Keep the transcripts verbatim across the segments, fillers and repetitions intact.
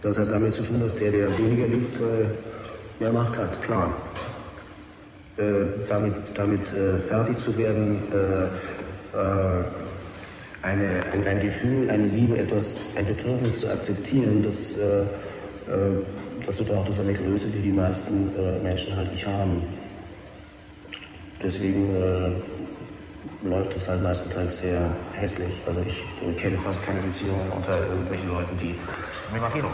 Das hat damit zu tun, dass der, der weniger liebt, mehr Macht hat, klar. Äh, damit damit äh, fertig zu werden, äh, äh, eine, ein, ein Gefühl, eine Liebe, etwas, ein Bedürfnis zu akzeptieren, das äh, äh, dazu braucht es eine Größe, die die meisten äh, Menschen halt nicht haben. Deswegen äh, läuft es halt meistenteils sehr hässlich. Also ich äh, kenne fast keine Beziehungen unter irgendwelchen Leuten, die... Me imagino.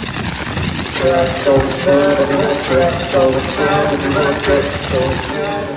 Tread so sad, tread so sad, tread so sad.